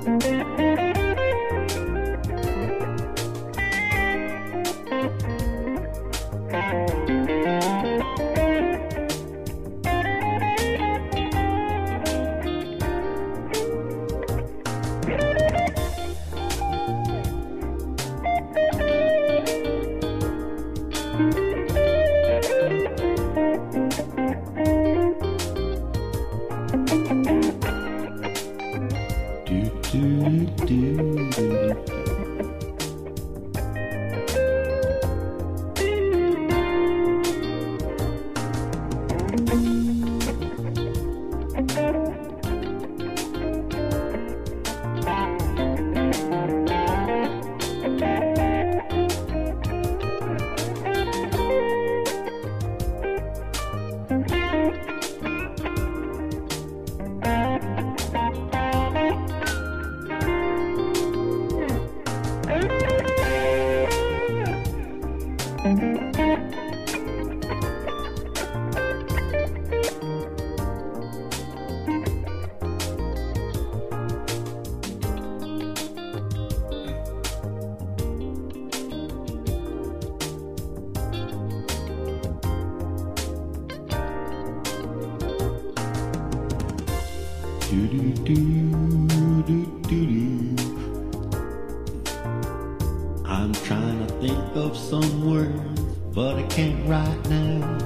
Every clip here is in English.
I'm trying to think of some words, but I can't right now.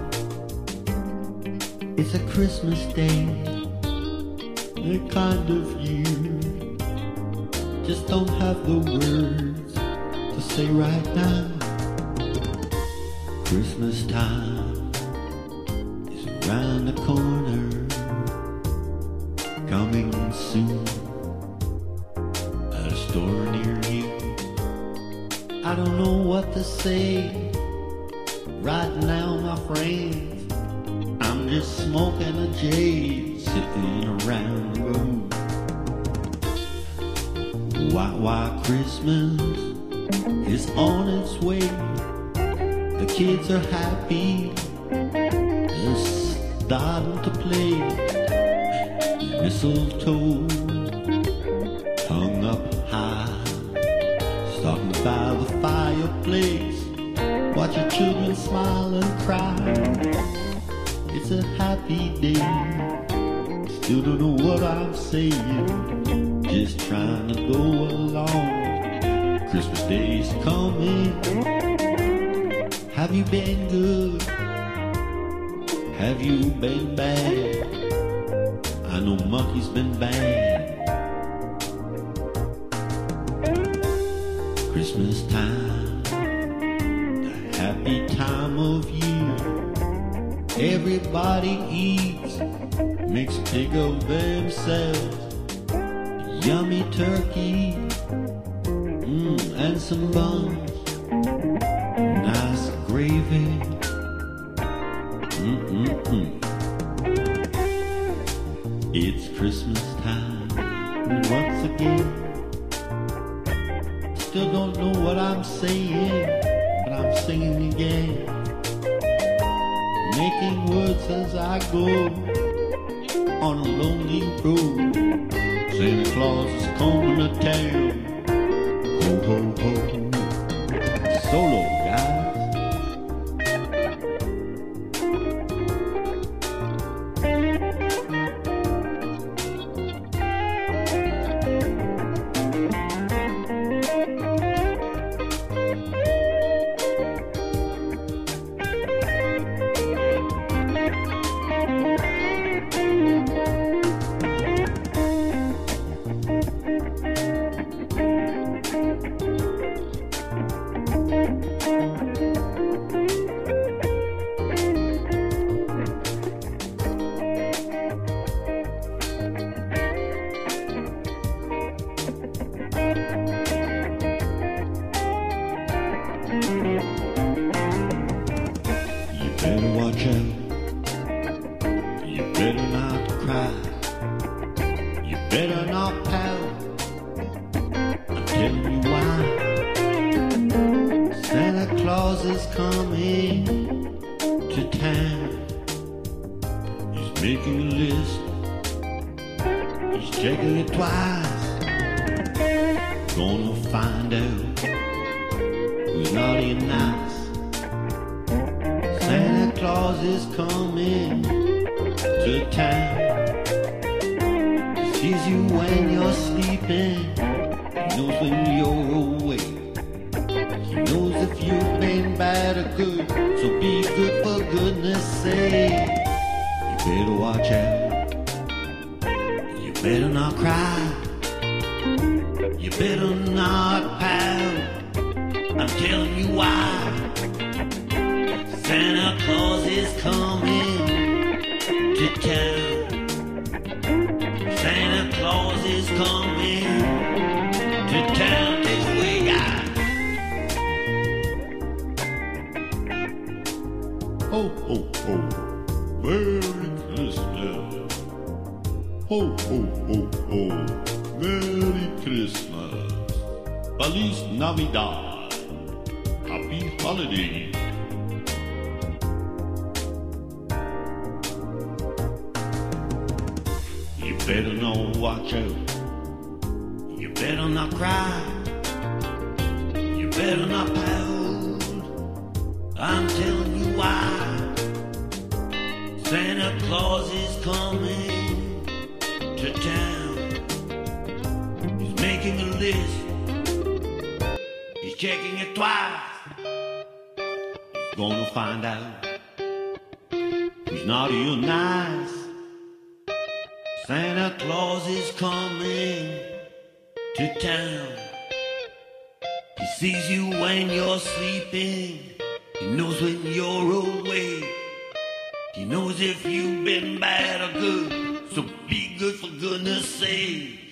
It's a Christmas day, a kind of year. Just don't have the words to say right now. Christmas time is around the corner, coming soon at a store near you. I don't know what to say right now, my friends. I'm just smoking a J, sitting around the room. Why Christmas is on its way. The kids are happy, they're starting to play. Mistletoe hung up high, starting by the fireplace. Watch your children smile and cry. It's a happy day. Still don't know what I'm saying, just trying to go along. Christmas Day's coming. Have you been good? Have you been bad? I know monkey's been bad. Christmas time, the happy time of year. Everybody eats, makes pig of themselves. Yummy turkey, and some buns, nice gravy. It's Christmas time once again. Still don't know what I'm saying, but I'm singing again, making words as I go on a lonely road. Santa Claus is coming to town. Ho, ho, ho. Solo, guys. Better watch out, you better not cry, you better not pout. I'm telling you why. Santa Claus is coming to town. He's making a list, he's checking it twice. gonna find out who's naughty and nice. Santa Claus is coming to town. He sees you when you're sleeping. He knows when you're awake. He knows if you've been bad or good. So be good for goodness sake. You better watch out. You better not cry. You better not pout. I'm telling you why. Santa Claus is coming to town. Santa Claus is coming to town. This way, guy. Ho, ho, ho. Merry Christmas. Ho, ho, ho, ho. Merry Christmas. Feliz Navidad. Happy holidays. You better not watch out. You better not cry. You better not pout. I'm telling you why. Santa Claus is coming to town. He's making a list. He's checking it twice. He's gonna find out who's naughty or nice. Santa Claus is coming to town. He sees you when you're sleeping. He knows when you're awake. He knows if you've been bad or good. So be good for goodness sake.